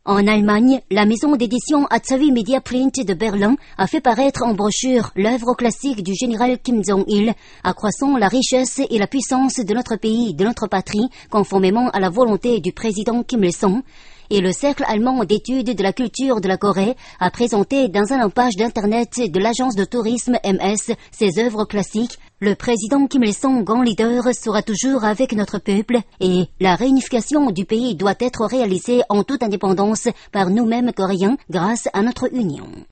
En Allemagne, la maison d'édition Atsawi Media Print de Berlin a fait paraître en brochure l'œuvre classique du général Kim Jong-il, accroissant la richesse et la puissance de notre pays, de notre patrie, conformément à la volonté du président Kim Il-sung. Et le Cercle allemand d'études de la culture de la Corée a présenté dans une page d'internet de l'agence de tourisme MS ses œuvres classiques. Le président Kim Il-sung, grand leader, sera toujours avec notre peuple et la réunification du pays doit être réalisée en toute indépendance par nous-mêmes Coréens grâce à notre union.